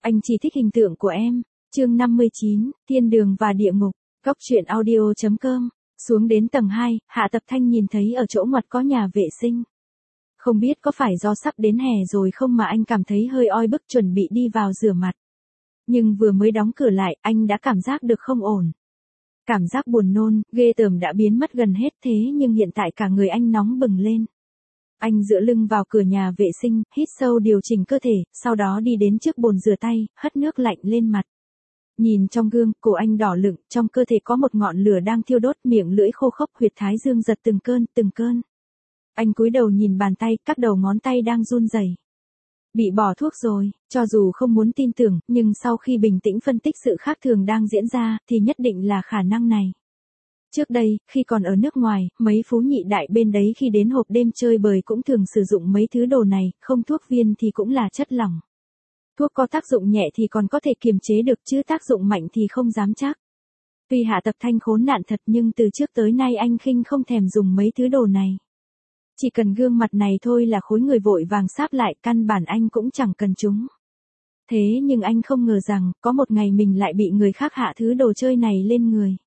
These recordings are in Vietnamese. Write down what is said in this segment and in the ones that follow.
Anh chỉ thích hình tượng của em. Chương 59, Thiên đường và địa ngục. Góc truyện audio.com. Xuống đến tầng 2, Hạ Tập Thanh nhìn thấy ở chỗ ngoặt có nhà vệ sinh. Không biết có phải do sắp đến hè rồi không mà anh cảm thấy hơi oi bức chuẩn bị đi vào rửa mặt. Nhưng vừa mới đóng cửa lại, anh đã cảm giác được không ổn. Cảm giác buồn nôn, ghê tởm đã biến mất gần hết thế nhưng hiện tại cả người anh nóng bừng lên. Anh dựa lưng vào cửa nhà vệ sinh, hít sâu điều chỉnh cơ thể, sau đó đi đến trước bồn rửa tay, hất nước lạnh lên mặt. Nhìn trong gương, cổ anh đỏ lựng, trong cơ thể có một ngọn lửa đang thiêu đốt, miệng lưỡi khô khốc, huyệt thái dương giật từng cơn. Anh cúi đầu nhìn bàn tay, các đầu ngón tay đang run rẩy. Bị bỏ thuốc rồi, cho dù không muốn tin tưởng, nhưng sau khi bình tĩnh phân tích sự khác thường đang diễn ra, thì nhất định là khả năng này. Trước đây, khi còn ở nước ngoài, mấy phú nhị đại bên đấy khi đến hộp đêm chơi bời cũng thường sử dụng mấy thứ đồ này, không thuốc viên thì cũng là chất lỏng. Thuốc có tác dụng nhẹ thì còn có thể kiềm chế được chứ tác dụng mạnh thì không dám chắc. Tuy Hạ Tập Thanh khốn nạn thật nhưng từ trước tới nay anh khinh không thèm dùng mấy thứ đồ này. Chỉ cần gương mặt này thôi là khối người vội vàng sáp lại, căn bản anh cũng chẳng cần chúng. Thế nhưng anh không ngờ rằng, có một ngày mình lại bị người khác hạ thứ đồ chơi này lên người.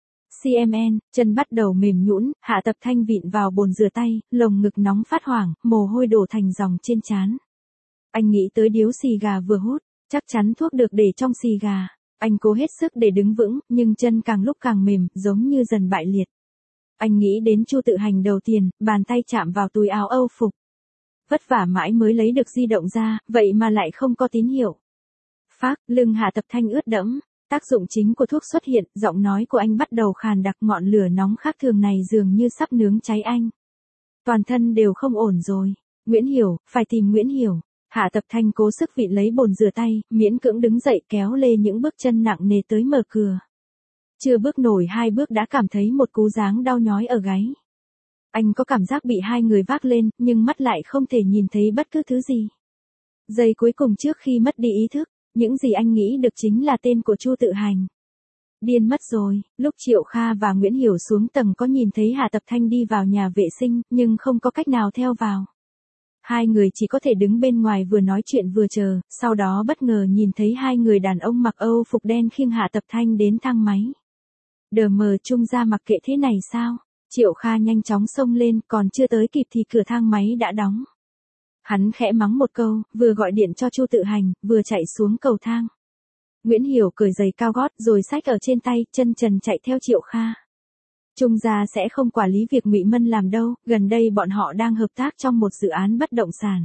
CMN, chân bắt đầu mềm nhũn, Hạ Tập Thanh vịn vào bồn rửa tay, lồng ngực nóng phát hoảng, mồ hôi đổ thành dòng trên trán. Anh nghĩ tới điếu xì gà vừa hút, chắc chắn thuốc được để trong xì gà. Anh cố hết sức để đứng vững, nhưng chân càng lúc càng mềm, giống như dần bại liệt. Anh nghĩ đến Chu Tự Hành đầu tiền, bàn tay chạm vào túi áo Âu phục. Vất vả mãi mới lấy được di động ra, vậy mà lại không có tín hiệu. Phác, lưng Hạ Tập Thanh ướt đẫm. Tác dụng chính của thuốc xuất hiện, giọng nói của anh bắt đầu khàn đặc, ngọn lửa nóng khác thường này dường như sắp nướng cháy anh. Toàn thân đều không ổn rồi. Nguyễn Hiểu, phải tìm Nguyễn Hiểu. Hạ Tập Thanh cố sức vịn lấy bồn rửa tay, miễn cưỡng đứng dậy kéo lê những bước chân nặng nề tới mở cửa. Chưa bước nổi 2 bước đã cảm thấy một cú giáng đau nhói ở gáy. Anh có cảm giác bị hai người vác lên, nhưng mắt lại không thể nhìn thấy bất cứ thứ gì. Giây cuối cùng trước khi mất đi ý thức, những gì anh nghĩ được chính là tên của Chu Tự Hành. Điên mất rồi, lúc Triệu Kha và Nguyễn Hiểu xuống tầng có nhìn thấy Hạ Tập Thanh đi vào nhà vệ sinh, nhưng không có cách nào theo vào. Hai người chỉ có thể đứng bên ngoài vừa nói chuyện vừa chờ, sau đó bất ngờ nhìn thấy hai người đàn ông mặc Âu phục đen khiêng Hạ Tập Thanh đến thang máy. Đờ mờ Trung ra mặc kệ thế này sao? Triệu Kha nhanh chóng xông lên, còn chưa tới kịp thì cửa thang máy đã đóng. Hắn khẽ mắng một câu, vừa gọi điện cho Chu Tự Hành, vừa chạy xuống cầu thang. Nguyễn Hiểu cởi giày cao gót rồi xách ở trên tay, chân trần chạy theo Triệu Kha. Trung gia sẽ không quản lý việc Ngụy Mân làm đâu, gần đây bọn họ đang hợp tác trong một dự án bất động sản.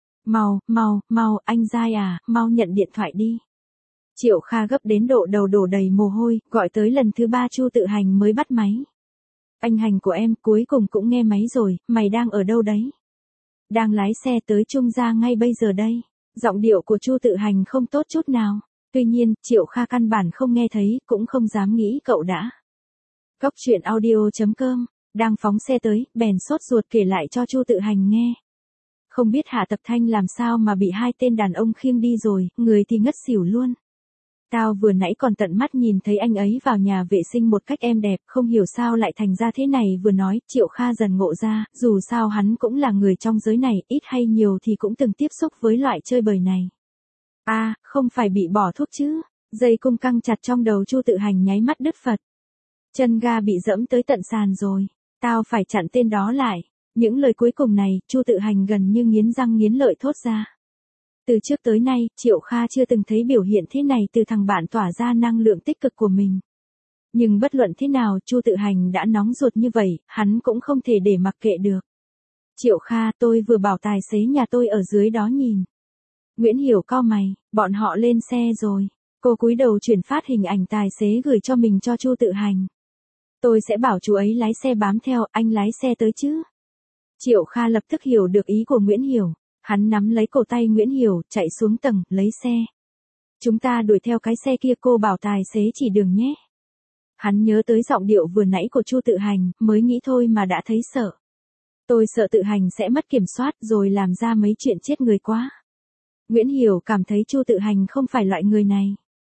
Mau, anh Giai à, mau nhận điện thoại đi. Triệu Kha gấp đến độ đầu đổ đầy mồ hôi, gọi tới lần thứ 3 Chu Tự Hành mới bắt máy. Anh Hành của em cuối cùng cũng nghe máy rồi, mày đang ở đâu đấy? Đang lái xe tới Trung gia ngay bây giờ đây. Giọng điệu của Chu Tự Hành không tốt chút nào. Tuy nhiên, Triệu Kha căn bản không nghe thấy, cũng không dám nghĩ cậu đã. Góc truyện audio.com, đang phóng xe tới, bèn sốt ruột kể lại cho Chu Tự Hành nghe. Không biết Hạ Tập Thanh làm sao mà bị hai tên đàn ông khiêng đi rồi, người thì ngất xỉu luôn. Tao vừa nãy còn tận mắt nhìn thấy anh ấy vào nhà vệ sinh một cách êm đẹp, không hiểu sao lại thành ra thế này. Vừa nói, Triệu Kha dần ngộ ra, dù sao hắn cũng là người trong giới này, ít hay nhiều thì cũng từng tiếp xúc với loại chơi bời này. À, không phải bị bỏ thuốc chứ. Dây cung căng chặt trong đầu Chu Tự Hành nháy mắt đứt phật. Chân ga bị dẫm tới tận sàn rồi. Tao phải chặn tên đó lại. Những lời cuối cùng này, Chu Tự Hành gần như nghiến răng nghiến lợi thốt ra. Từ trước tới nay, Triệu Kha chưa từng thấy biểu hiện thế này từ thằng bạn tỏa ra năng lượng tích cực của mình. Nhưng bất luận thế nào, Chu Tự Hành đã nóng ruột như vậy, hắn cũng không thể để mặc kệ được. Triệu Kha, tôi vừa bảo tài xế nhà tôi ở dưới đó nhìn. Nguyễn Hiểu cau mày, bọn họ lên xe rồi. Cô cúi đầu chuyển phát hình ảnh tài xế gửi cho mình cho Chu Tự Hành. Tôi sẽ bảo chú ấy lái xe bám theo, anh lái xe tới chứ. Triệu Kha lập tức hiểu được ý của Nguyễn Hiểu. Hắn nắm lấy cổ tay Nguyễn Hiểu, chạy xuống tầng, lấy xe. Chúng ta đuổi theo cái xe kia, cô bảo tài xế chỉ đường nhé. Hắn nhớ tới giọng điệu vừa nãy của Chu Tự Hành, mới nghĩ thôi mà đã thấy sợ. Tôi sợ Tự Hành sẽ mất kiểm soát rồi làm ra mấy chuyện chết người quá. Nguyễn Hiểu cảm thấy Chu Tự Hành không phải loại người này.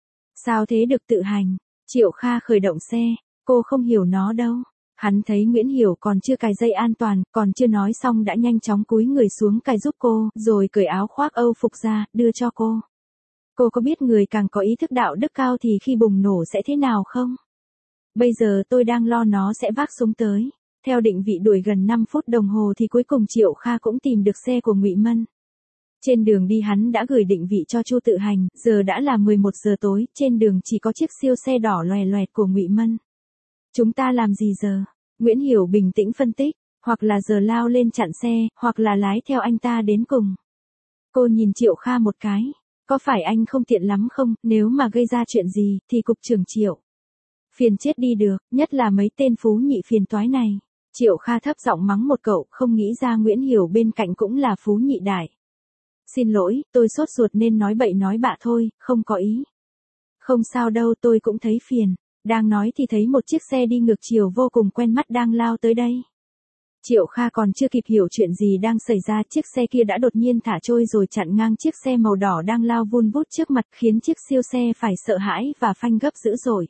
Sao thế được Tự Hành? Triệu Kha khởi động xe, cô không hiểu nó đâu. Hắn thấy Nguyễn Hiểu còn chưa cài dây an toàn, còn chưa nói xong đã nhanh chóng cúi người xuống cài giúp cô, rồi cởi áo khoác Âu phục ra, đưa cho cô. Cô có biết người càng có ý thức đạo đức cao thì khi bùng nổ sẽ thế nào không? Bây giờ tôi đang lo nó sẽ vác súng tới. Theo định vị đuổi gần 5 phút đồng hồ thì cuối cùng Triệu Kha cũng tìm được xe của Ngụy Mân. Trên đường đi hắn đã gửi định vị cho Chu Tự Hành, giờ đã là 11 giờ tối, trên đường chỉ có chiếc siêu xe đỏ loè loẹt của Ngụy Mân. Chúng ta làm gì giờ? Nguyễn Hiểu bình tĩnh phân tích, hoặc là giờ lao lên chặn xe, hoặc là lái theo anh ta đến cùng. Cô nhìn Triệu Kha một cái, có phải anh không tiện lắm không, nếu mà gây ra chuyện gì, thì cục trưởng Triệu. Phiền chết đi được, nhất là mấy tên phú nhị phiền toái này. Triệu Kha thấp giọng mắng một cậu, không nghĩ ra Nguyễn Hiểu bên cạnh cũng là phú nhị đại. Xin lỗi, tôi sốt ruột nên nói bậy nói bạ thôi, không có ý. Không sao đâu, tôi cũng thấy phiền. Đang nói thì thấy một chiếc xe đi ngược chiều vô cùng quen mắt đang lao tới đây. Triệu Kha còn chưa kịp hiểu chuyện gì đang xảy ra, chiếc xe kia đã đột nhiên thả trôi rồi chặn ngang chiếc xe màu đỏ đang lao vun vút trước mặt, khiến chiếc siêu xe phải sợ hãi và phanh gấp dữ dội.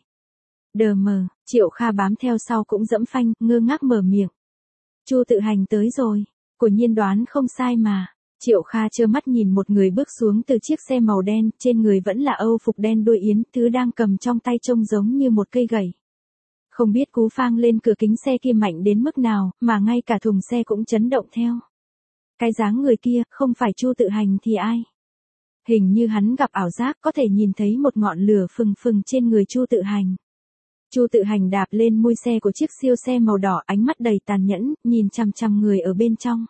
Đờ mờ, Triệu Kha bám theo sau cũng dẫm phanh, ngơ ngác mở miệng. Chu Tự Hành tới rồi, quả nhiên đoán không sai mà. Triệu Kha trơ mắt nhìn một người bước xuống từ chiếc xe màu đen, trên người vẫn là âu phục đen đuôi yến, thứ đang cầm trong tay trông giống như một cây gậy. Không biết cú phang lên cửa kính xe kia mạnh đến mức nào, mà ngay cả thùng xe cũng chấn động theo. Cái dáng người kia, không phải Chu Tự Hành thì ai? Hình như hắn gặp ảo giác, có thể nhìn thấy một ngọn lửa phừng phừng trên người Chu Tự Hành. Chu Tự Hành đạp lên mui xe của chiếc siêu xe màu đỏ, ánh mắt đầy tàn nhẫn, nhìn chằm chằm người ở bên trong.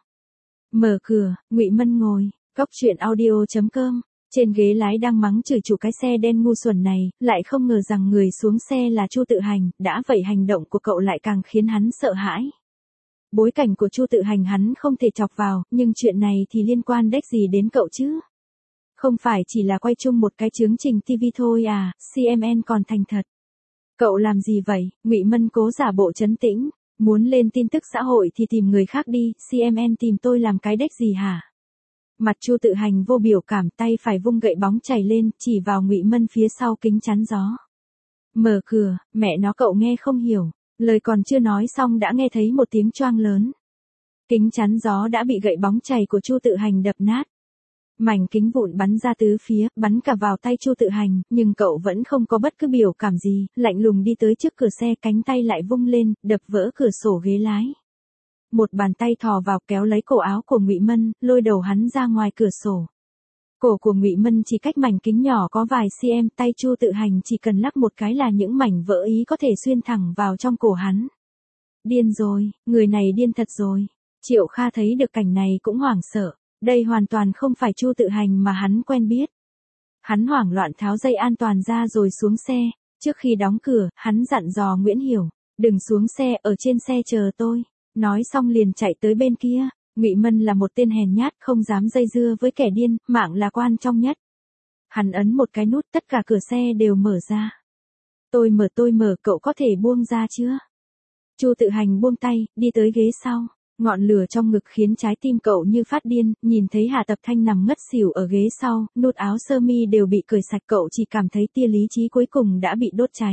Mở cửa, Ngụy Mân ngồi, Cóc Truyện Audio.com, trên ghế lái đang mắng chửi chủ cái xe đen ngu xuẩn này, lại không ngờ rằng người xuống xe là Chu Tự Hành, đã vậy hành động của cậu lại càng khiến hắn sợ hãi. Bối cảnh của Chu Tự Hành hắn không thể chọc vào, nhưng chuyện này thì liên quan đếch gì đến cậu chứ? Không phải chỉ là quay chung một cái chương trình TV thôi à, CMN còn thành thật. Cậu làm gì vậy? Ngụy Mân cố giả bộ trấn tĩnh. Muốn lên tin tức xã hội thì tìm người khác đi, CMN tìm tôi làm cái đếch gì hả? Mặt Chu Tự Hành vô biểu cảm, tay phải vung gậy bóng chảy lên, chỉ vào Ngụy Mân phía sau kính chắn gió. Mở cửa, mẹ nó cậu nghe không hiểu, lời còn chưa nói xong đã nghe thấy một tiếng choang lớn. Kính chắn gió đã bị gậy bóng chảy của Chu Tự Hành đập nát. Mảnh kính vụn bắn ra tứ phía, bắn cả vào tay Chu Tự Hành, nhưng cậu vẫn không có bất cứ biểu cảm gì, lạnh lùng đi tới trước cửa xe, cánh tay lại vung lên, đập vỡ cửa sổ ghế lái. Một bàn tay thò vào kéo lấy cổ áo của Ngụy Mân, lôi đầu hắn ra ngoài cửa sổ. Cổ của Ngụy Mân chỉ cách mảnh kính nhỏ có vài cm, tay Chu Tự Hành chỉ cần lắc một cái là những mảnh vỡ ý có thể xuyên thẳng vào trong cổ hắn. Điên rồi, người này điên thật rồi. Triệu Kha thấy được cảnh này cũng hoảng sợ. Đây hoàn toàn không phải Chu Tự Hành mà hắn quen biết. Hắn hoảng loạn tháo dây an toàn ra rồi xuống xe. Trước khi đóng cửa, hắn dặn dò Nguyễn Hiểu, đừng xuống xe, ở trên xe chờ tôi. Nói xong liền chạy tới bên kia. Ngụy Mân là một tên hèn nhát, không dám dây dưa với kẻ điên, mạng là quan trọng nhất. Hắn ấn một cái nút, tất cả cửa xe đều mở ra. Tôi mở, cậu có thể buông ra chưa? Chu Tự Hành buông tay, đi tới ghế sau. Ngọn lửa trong ngực khiến trái tim cậu như phát điên, nhìn thấy Hà Tập Thanh nằm ngất xỉu ở ghế sau, nút áo sơ mi đều bị cởi sạch, cậu chỉ cảm thấy tia lý trí cuối cùng đã bị đốt cháy.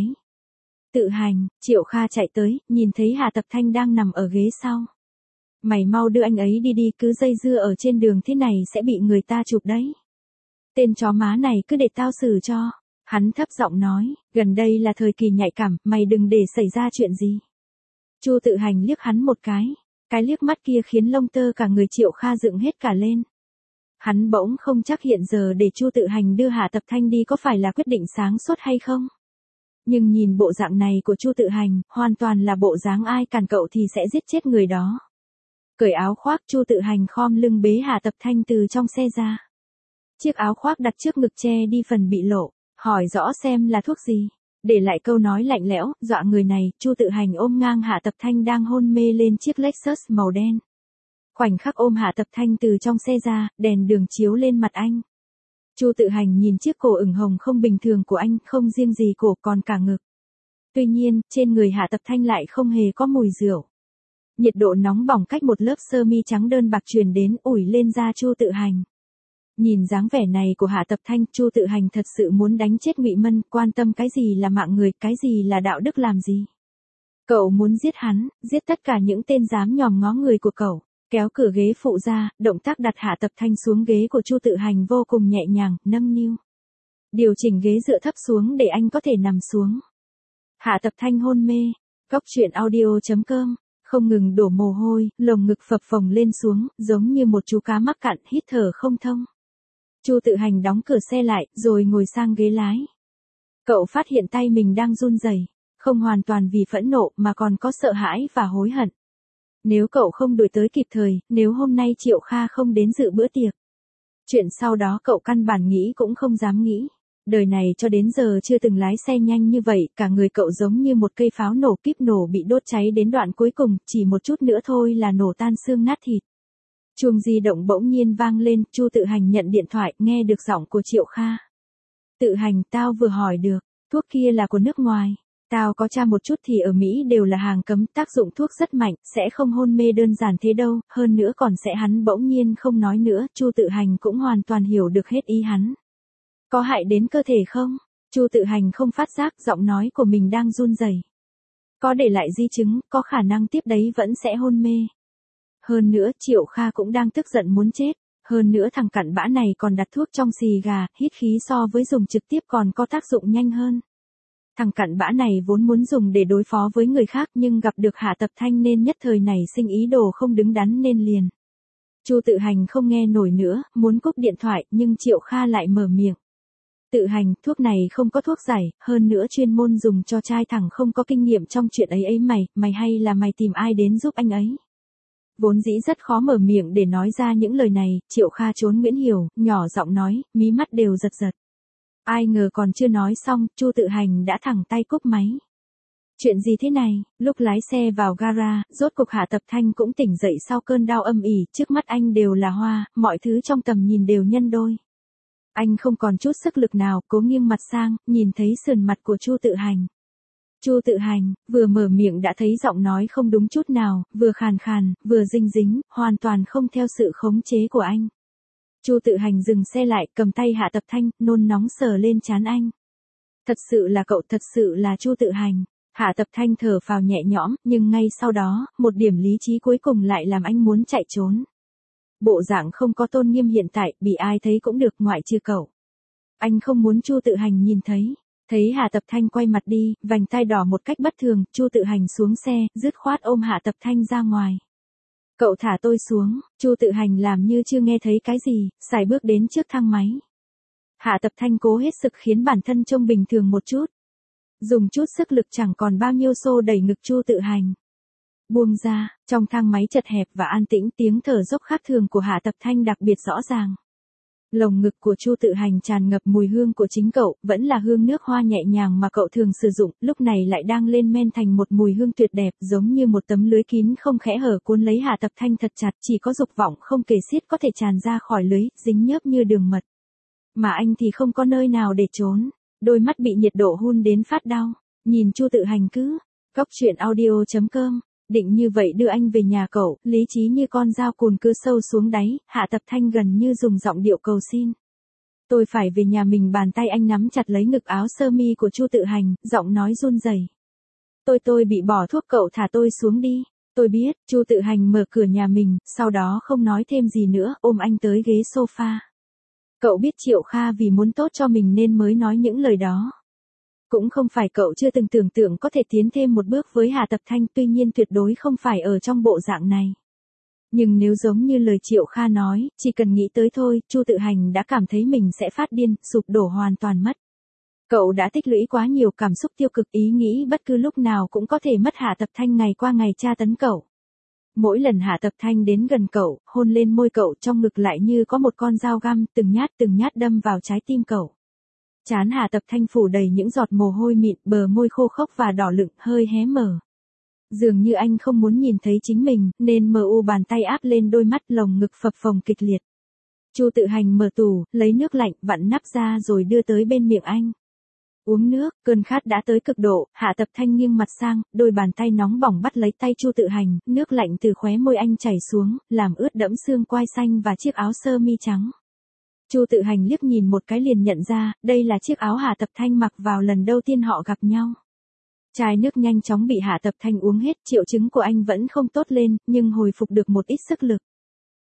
Tự Hành, Triệu Kha chạy tới, nhìn thấy Hà Tập Thanh đang nằm ở ghế sau. Mày mau đưa anh ấy đi, cứ dây dưa ở trên đường thế này sẽ bị người ta chụp đấy. Tên chó má này cứ để tao xử cho. Hắn thấp giọng nói, gần đây là thời kỳ nhạy cảm, mày đừng để xảy ra chuyện gì. Chu Tự Hành liếc hắn một cái. Cái liếc mắt kia khiến lông tơ cả người Triệu Kha dựng hết cả lên. Hắn bỗng không chắc hiện giờ để Chu Tự Hành đưa Hà Tập Thanh đi có phải là quyết định sáng suốt hay không. Nhưng nhìn bộ dạng này của Chu Tự Hành, hoàn toàn là bộ dáng ai cản cậu thì sẽ giết chết người đó. Cởi áo khoác, Chu Tự Hành khom lưng bế Hà Tập Thanh từ trong xe ra. Chiếc áo khoác đặt trước ngực che đi phần bị lộ, hỏi rõ xem là thuốc gì. Để lại câu nói lạnh lẽo, dọa người này, Chu Tự Hành ôm ngang Hạ Tập Thanh đang hôn mê lên chiếc Lexus màu đen. Khoảnh khắc ôm Hạ Tập Thanh từ trong xe ra, đèn đường chiếu lên mặt anh. Chu Tự Hành nhìn chiếc cổ ửng hồng không bình thường của anh, không riêng gì cổ còn cả ngực. Tuy nhiên, trên người Hạ Tập Thanh lại không hề có mùi rượu. Nhiệt độ nóng bỏng cách một lớp sơ mi trắng đơn bạc truyền đến, ủi lên da Chu Tự Hành. Nhìn dáng vẻ này của Hạ Tập Thanh, Chu Tự Hành thật sự muốn đánh chết Ngụy Mân, quan tâm cái gì là mạng người, cái gì là đạo đức làm gì. Cậu muốn giết hắn, giết tất cả những tên dám nhòm ngó người của cậu. Kéo cửa ghế phụ ra, động tác đặt Hạ Tập Thanh xuống ghế của Chu Tự Hành vô cùng nhẹ nhàng, nâng niu. Điều chỉnh ghế dựa thấp xuống để anh có thể nằm xuống. Hạ Tập Thanh hôn mê. Cóc truyện audio.com. Không ngừng đổ mồ hôi, lồng ngực phập phồng lên xuống, giống như một chú cá mắc cạn, hít thở không thông. Chu Tự Hành đóng cửa xe lại, rồi ngồi sang ghế lái. Cậu phát hiện tay mình đang run rẩy, không hoàn toàn vì phẫn nộ mà còn có sợ hãi và hối hận. Nếu cậu không đuổi tới kịp thời, nếu hôm nay Triệu Kha không đến dự bữa tiệc. Chuyện sau đó cậu căn bản nghĩ cũng không dám nghĩ. Đời này cho đến giờ chưa từng lái xe nhanh như vậy, cả người cậu giống như một cây pháo nổ, kíp nổ bị đốt cháy đến đoạn cuối cùng, chỉ một chút nữa thôi là nổ tan xương nát thịt. Chuông di động bỗng nhiên vang lên, Chu Tự Hành nhận điện thoại, nghe được giọng của Triệu Kha. Tự Hành, tao vừa hỏi được, thuốc kia là của nước ngoài. Tao có tra một chút thì ở Mỹ đều là hàng cấm, tác dụng thuốc rất mạnh, sẽ không hôn mê đơn giản thế đâu, hơn nữa còn sẽ. Hắn bỗng nhiên không nói nữa, Chu Tự Hành cũng hoàn toàn hiểu được hết ý hắn. Có hại đến cơ thể không? Chu Tự Hành không phát giác giọng nói của mình đang run rẩy. Có để lại di chứng, có khả năng tiếp đấy vẫn sẽ hôn mê. Hơn nữa, Triệu Kha cũng đang tức giận muốn chết. Hơn nữa thằng cặn bã này còn đặt thuốc trong xì gà, hít khí so với dùng trực tiếp còn có tác dụng nhanh hơn. Thằng cặn bã này vốn muốn dùng để đối phó với người khác nhưng gặp được Hạ Tập Thanh nên nhất thời này sinh ý đồ không đứng đắn nên liền. Chu Tự Hành không nghe nổi nữa, muốn cúp điện thoại nhưng Triệu Kha lại mở miệng. Tự Hành, thuốc này không có thuốc giải, hơn nữa chuyên môn dùng cho trai thẳng không có kinh nghiệm trong chuyện ấy ấy mày hay là mày tìm ai đến giúp anh ấy. Vốn dĩ rất khó mở miệng để nói ra những lời này, Triệu Kha trốn Nguyễn Hiểu, nhỏ giọng nói, mí mắt đều giật giật. Ai ngờ còn chưa nói xong, Chu Tự Hành đã thẳng tay cúp máy. Chuyện gì thế này? Lúc lái xe vào gara, rốt cục Hạ Tập Thanh cũng tỉnh dậy sau cơn đau âm ỉ, trước mắt anh đều là hoa, mọi thứ trong tầm nhìn đều nhân đôi. Anh không còn chút sức lực nào, cố nghiêng mặt sang, nhìn thấy sườn mặt của Chu Tự Hành. Chu Tự Hành, vừa mở miệng đã thấy giọng nói không đúng chút nào, vừa khàn khàn, vừa dinh dính, hoàn toàn không theo sự khống chế của anh. Chu Tự Hành dừng xe lại, cầm tay Hạ Tập Thanh, nôn nóng sờ lên trán anh. Thật sự là cậu, thật sự là Chu Tự Hành. Hạ Tập Thanh thở phào nhẹ nhõm, nhưng ngay sau đó, một điểm lý trí cuối cùng lại làm anh muốn chạy trốn. Bộ dạng không có tôn nghiêm hiện tại, bị ai thấy cũng được ngoại trừ cậu. Anh không muốn Chu Tự Hành nhìn thấy. Thấy Hạ Tập Thanh quay mặt đi, vành tai đỏ một cách bất thường, Chu Tự Hành xuống xe, dứt khoát ôm Hạ Tập Thanh ra ngoài. Cậu thả tôi xuống, Chu Tự Hành làm như chưa nghe thấy cái gì, sải bước đến trước thang máy. Hạ Tập Thanh cố hết sức khiến bản thân trông bình thường một chút. Dùng chút sức lực chẳng còn bao nhiêu xô đẩy ngực Chu Tự Hành. Buông ra, trong thang máy chật hẹp và an tĩnh, tiếng thở dốc khác thường của Hạ Tập Thanh đặc biệt rõ ràng. Lồng ngực của Chu Tự Hành tràn ngập mùi hương của chính cậu, vẫn là hương nước hoa nhẹ nhàng mà cậu thường sử dụng, lúc này lại đang lên men thành một mùi hương tuyệt đẹp, giống như một tấm lưới kín không khẽ hở cuốn lấy Hạ Tập Thanh thật chặt, chỉ có dục vọng không kể xiết có thể tràn ra khỏi lưới, dính nhớp như đường mật. Mà anh thì không có nơi nào để trốn, đôi mắt bị nhiệt độ hun đến phát đau, nhìn Chu Tự Hành cứ, cóc truyện audio.com. Định như vậy đưa anh về nhà cậu, lý trí như con dao cùn cưa sâu xuống đáy, Hạ Tập Thanh gần như dùng giọng điệu cầu xin. Tôi phải về nhà mình, bàn tay anh nắm chặt lấy ngực áo sơ mi của Chu Tự Hành, giọng nói run rẩy. Tôi bị bỏ thuốc, cậu thả tôi xuống đi. Tôi biết, Chu Tự Hành mở cửa nhà mình, sau đó không nói thêm gì nữa, ôm anh tới ghế sofa. Cậu biết Triệu Kha vì muốn tốt cho mình nên mới nói những lời đó. Cũng không phải cậu chưa từng tưởng tượng có thể tiến thêm một bước với Hạ Tập Thanh, tuy nhiên tuyệt đối không phải ở trong bộ dạng này. Nhưng nếu giống như lời Triệu Kha nói, chỉ cần nghĩ tới thôi, Chu Tự Hành đã cảm thấy mình sẽ phát điên, sụp đổ hoàn toàn mất. Cậu đã tích lũy quá nhiều cảm xúc tiêu cực, ý nghĩ bất cứ lúc nào cũng có thể mất Hạ Tập Thanh ngày qua ngày tra tấn cậu. Mỗi lần Hạ Tập Thanh đến gần cậu, hôn lên môi cậu, trong ngực lại như có một con dao găm, từng nhát đâm vào trái tim cậu. Trán Hạ Tập Thanh phủ đầy những giọt mồ hôi mịn, bờ môi khô khốc và đỏ lựng, hơi hé mở. Dường như anh không muốn nhìn thấy chính mình, nên mờ u bàn tay áp lên đôi mắt, lồng ngực phập phồng kịch liệt. Chu Tự Hành mở tủ, lấy nước lạnh, vặn nắp ra rồi đưa tới bên miệng anh. Uống nước, cơn khát đã tới cực độ, Hạ Tập Thanh nghiêng mặt sang, đôi bàn tay nóng bỏng bắt lấy tay Chu Tự Hành, nước lạnh từ khóe môi anh chảy xuống, làm ướt đẫm xương quai xanh và chiếc áo sơ mi trắng. Chu Tự Hành liếc nhìn một cái liền nhận ra, đây là chiếc áo Hạ Tập Thanh mặc vào lần đầu tiên họ gặp nhau. Chai nước nhanh chóng bị Hạ Tập Thanh uống hết, triệu chứng của anh vẫn không tốt lên, nhưng hồi phục được một ít sức lực.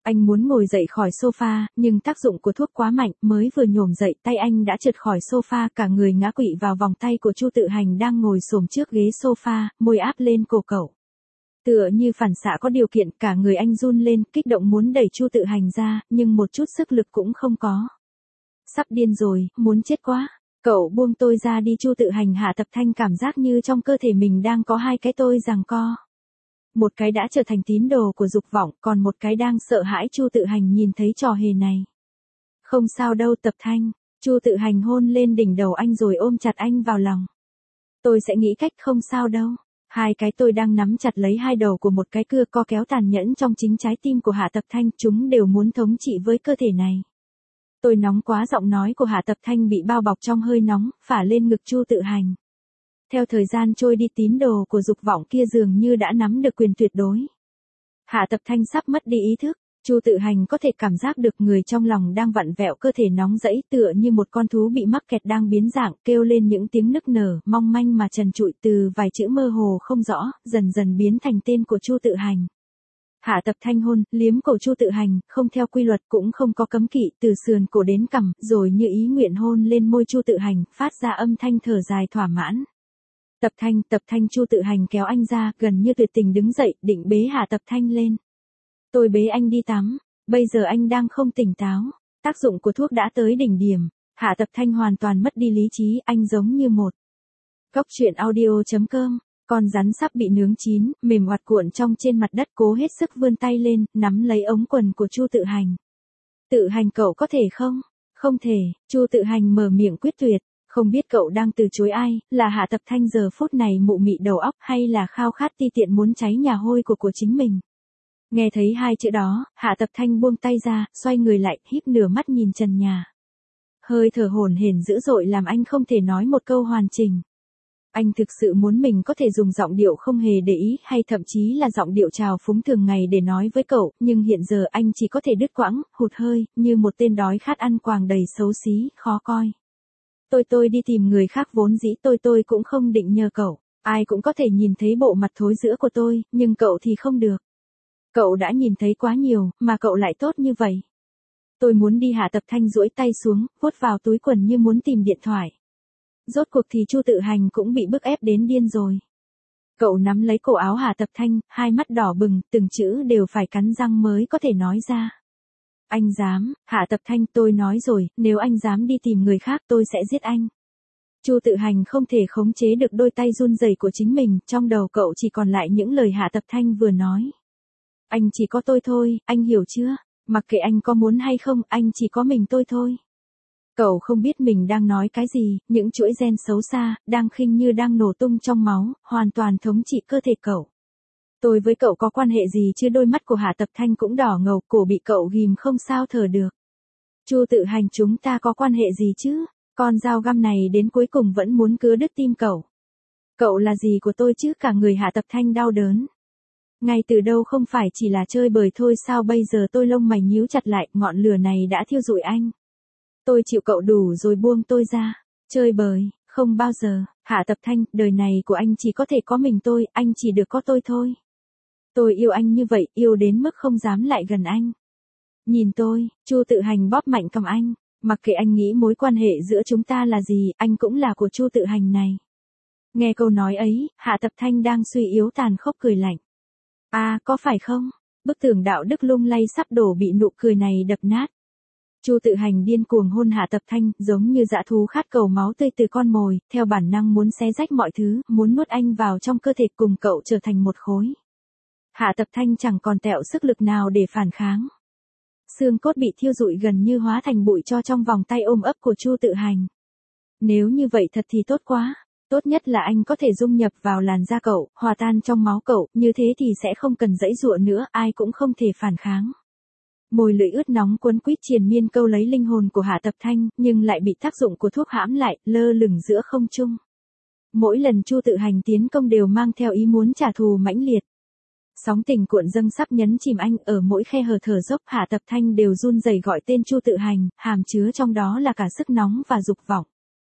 Anh muốn ngồi dậy khỏi sofa, nhưng tác dụng của thuốc quá mạnh, mới vừa nhổm dậy, tay anh đã trượt khỏi sofa, cả người ngã quỵ vào vòng tay của Chu Tự Hành đang ngồi xổm trước ghế sofa, môi áp lên cổ cậu. Tựa như phản xạ có điều kiện, cả người anh run lên, kích động muốn đẩy Chu Tự Hành ra, nhưng một chút sức lực cũng không có. Sắp điên rồi, muốn chết quá. Cậu buông tôi ra đi. Chu Tự Hành Hạ Tập Thanh cảm giác như trong cơ thể mình đang có hai cái tôi giằng co. Một cái đã trở thành tín đồ của dục vọng, còn một cái đang sợ hãi Chu Tự Hành nhìn thấy trò hề này. Không sao đâu Tập Thanh. Chu Tự Hành hôn lên đỉnh đầu anh rồi ôm chặt anh vào lòng. Tôi sẽ nghĩ cách, không sao đâu. Hai cái tôi đang nắm chặt lấy hai đầu của một cái cưa co kéo tàn nhẫn trong chính trái tim của Hạ Tập Thanh, chúng đều muốn thống trị với cơ thể này. Tôi nóng quá. Giọng nói của Hạ Tập Thanh bị bao bọc trong hơi nóng, phả lên ngực Chu Tự Hành. Theo thời gian trôi đi, tín đồ của dục vọng kia dường như đã nắm được quyền tuyệt đối. Hạ Tập Thanh sắp mất đi ý thức. Chu Tự Hành có thể cảm giác được người trong lòng đang vặn vẹo, cơ thể nóng rẫy tựa như một con thú bị mắc kẹt đang biến dạng, kêu lên những tiếng nức nở, mong manh mà trần trụi, từ vài chữ mơ hồ không rõ, dần dần biến thành tên của Chu Tự Hành. Hạ Tập Thanh hôn, liếm cổ Chu Tự Hành, không theo quy luật cũng không có cấm kỵ, từ sườn cổ đến cằm, rồi như ý nguyện hôn lên môi Chu Tự Hành, phát ra âm thanh thở dài thỏa mãn. Tập Thanh. Chu Tự Hành kéo anh ra, gần như tuyệt tình đứng dậy, định bế Hạ Tập Thanh lên. Tôi bế anh đi tắm, bây giờ anh đang không tỉnh táo, tác dụng của thuốc đã tới đỉnh điểm. Hạ Tập Thanh hoàn toàn mất đi lý trí, anh giống như một. Cóc truyện audio.com. Con rắn sắp bị nướng chín, mềm oặt cuộn trong trên mặt đất, cố hết sức vươn tay lên, nắm lấy ống quần của Chu Tự Hành. Tự Hành cậu có thể không? Không thể. Chu Tự Hành mở miệng quyết tuyệt. Không biết cậu đang từ chối ai, là Hạ Tập Thanh giờ phút này mụ mị đầu óc, hay là khao khát ti tiện muốn cháy nhà hôi của chính mình. Nghe thấy hai chữ đó, Hạ Tập Thanh buông tay ra, xoay người lại, híp nửa mắt nhìn trần nhà. Hơi thở hổn hển dữ dội làm anh không thể nói một câu hoàn chỉnh. Anh thực sự muốn mình có thể dùng giọng điệu không hề để ý, hay thậm chí là giọng điệu trào phúng thường ngày để nói với cậu, nhưng hiện giờ anh chỉ có thể đứt quãng, hụt hơi, như một tên đói khát ăn quàng đầy xấu xí, khó coi. Tôi đi tìm người khác, vốn dĩ tôi cũng không định nhờ cậu. Ai cũng có thể nhìn thấy bộ mặt thối rữa của tôi, nhưng cậu thì không được. Cậu đã nhìn thấy quá nhiều, mà cậu lại tốt như vậy. Tôi muốn đi. Hạ Tập Thanh duỗi tay xuống, vuốt vào túi quần như muốn tìm điện thoại. Rốt cuộc thì Chu Tự Hành cũng bị bức ép đến điên rồi. Cậu nắm lấy cổ áo Hạ Tập Thanh, hai mắt đỏ bừng, từng chữ đều phải cắn răng mới có thể nói ra. Anh dám. Hạ Tập Thanh, tôi nói rồi, nếu anh dám đi tìm người khác tôi sẽ giết anh. Chu Tự Hành không thể khống chế được đôi tay run rẩy của chính mình, trong đầu cậu chỉ còn lại những lời Hạ Tập Thanh vừa nói. Anh chỉ có tôi thôi, anh hiểu chưa? Mặc kệ anh có muốn hay không, anh chỉ có mình tôi thôi. Cậu không biết mình đang nói cái gì, những chuỗi gen xấu xa, đang khinh như đang nổ tung trong máu, hoàn toàn thống trị cơ thể cậu. Tôi với cậu có quan hệ gì chứ? Đôi mắt của Hạ Tập Thanh cũng đỏ ngầu, cổ bị cậu ghim không sao thở được. Chu Tự Hành, chúng ta có quan hệ gì chứ? Con dao găm này đến cuối cùng vẫn muốn cứa đứt tim cậu. Cậu là gì của tôi chứ? Cả người Hạ Tập Thanh đau đớn. Ngay từ đâu không phải chỉ là chơi bời thôi sao? Bây giờ tôi lông mày nhíu chặt lại, ngọn lửa này đã thiêu rụi anh. Tôi chịu cậu đủ rồi, buông tôi ra. Chơi bời, không bao giờ. Hạ Tập Thanh, đời này của anh chỉ có thể có mình tôi, anh chỉ được có tôi thôi. Tôi yêu anh như vậy, yêu đến mức không dám lại gần anh. Nhìn tôi. Chu Tự Hành bóp mạnh cầm anh. Mặc kệ anh nghĩ mối quan hệ giữa chúng ta là gì, anh cũng là của Chu Tự Hành này. Nghe câu nói ấy, Hạ Tập Thanh đang suy yếu tàn khốc cười lạnh. À, có phải không? Bức tường đạo đức lung lay sắp đổ bị nụ cười này đập nát. Chu Tự Hành điên cuồng hôn Hạ Tập Thanh, giống như dã thú khát cầu máu tươi từ con mồi, theo bản năng muốn xé rách mọi thứ, muốn nuốt anh vào trong cơ thể, cùng cậu trở thành một khối. Hạ Tập Thanh chẳng còn tẹo sức lực nào để phản kháng. Xương cốt bị thiêu rụi gần như hóa thành bụi tro trong vòng tay ôm ấp của Chu Tự Hành. Nếu như vậy thật thì tốt quá. Tốt nhất là anh có thể dung nhập vào làn da cậu, hòa tan trong máu cậu, như thế thì sẽ không cần giãy giụa nữa, ai cũng không thể phản kháng. Môi lưỡi ướt nóng cuốn quýt triền miên câu lấy linh hồn của Hạ Tập Thanh, nhưng lại bị tác dụng của thuốc hãm lại, lơ lửng giữa không trung. Mỗi lần Chu Tự Hành tiến công đều mang theo ý muốn trả thù mãnh liệt. Sóng tình cuộn dâng sắp nhấn chìm anh, ở mỗi khe hở thở dốc Hạ Tập Thanh đều run rẩy gọi tên Chu Tự Hành, hàm chứa trong đó là cả sức nóng và dục vọng.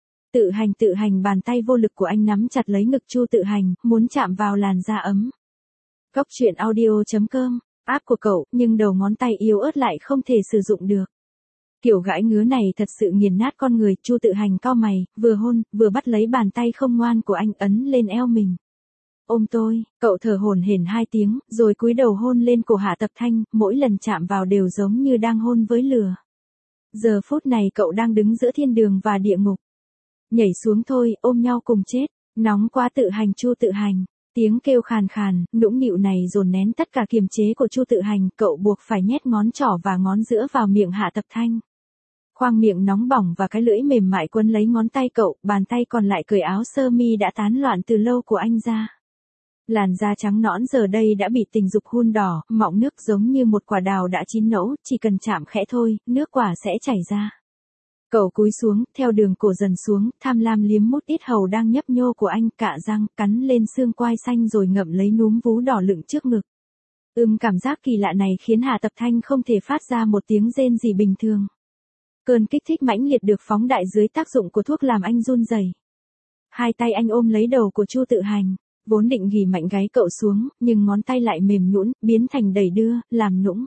Tự hành, bàn tay vô lực của anh nắm chặt lấy ngực Chu Tự Hành, muốn chạm vào làn da ấm. Cóc truyện audio.com áp của cậu, nhưng đầu ngón tay yếu ớt lại không thể sử dụng được. Kiểu gãi ngứa này thật sự nghiền nát con người. Chu Tự Hành cau mày, vừa hôn, vừa bắt lấy bàn tay không ngoan của anh ấn lên eo mình. Ôm tôi, cậu thở hổn hển 2 tiếng, rồi cúi đầu hôn lên cổ Hạ Tập Thanh, mỗi lần chạm vào đều giống như đang hôn với lửa. Giờ phút này cậu đang đứng giữa thiên đường và địa ngục. Nhảy xuống thôi, ôm nhau cùng chết. Nóng quá Tự Hành. Chu Tự Hành. Tiếng kêu khàn khàn, nũng nịu này dồn nén tất cả kiềm chế của Chu Tự Hành, cậu buộc phải nhét ngón trỏ và ngón giữa vào miệng Hạ Tập Thanh. Khoang miệng nóng bỏng và cái lưỡi mềm mại quấn lấy ngón tay cậu, bàn tay còn lại cởi áo sơ mi đã tán loạn từ lâu của anh ra. Làn da trắng nõn giờ đây đã bị tình dục hun đỏ, mọng nước giống như một quả đào đã chín nẫu, chỉ cần chạm khẽ thôi, nước quả sẽ chảy ra. Cậu cúi xuống, theo đường cổ dần xuống, tham lam liếm mút ít hầu đang nhấp nhô của anh, cạ răng, cắn lên xương quai xanh rồi ngậm lấy núm vú đỏ lựng trước ngực. Cảm giác kỳ lạ này khiến Hạ Tập Thanh không thể phát ra một tiếng rên gì bình thường. Cơn kích thích mãnh liệt được phóng đại dưới tác dụng của thuốc làm anh run rẩy. Hai tay anh ôm lấy đầu của Chu Tự Hành, vốn định ghì mạnh gáy cậu xuống, nhưng ngón tay lại mềm nhũn, biến thành đẩy đưa, làm nũng.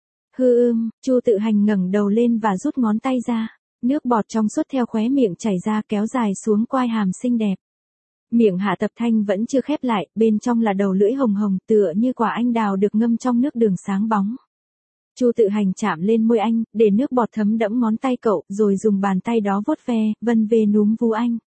Chu Tự Hành ngẩng đầu lên và rút ngón tay ra. Nước bọt trong suốt theo khóe miệng chảy ra kéo dài xuống quai hàm xinh đẹp. Miệng Hạ Tập Thanh vẫn chưa khép lại, bên trong là đầu lưỡi hồng hồng tựa như quả anh đào được ngâm trong nước đường sáng bóng. Chu Tự Hành chạm lên môi anh, để nước bọt thấm đẫm ngón tay cậu, rồi dùng bàn tay đó vuốt ve, vân về núm vú anh.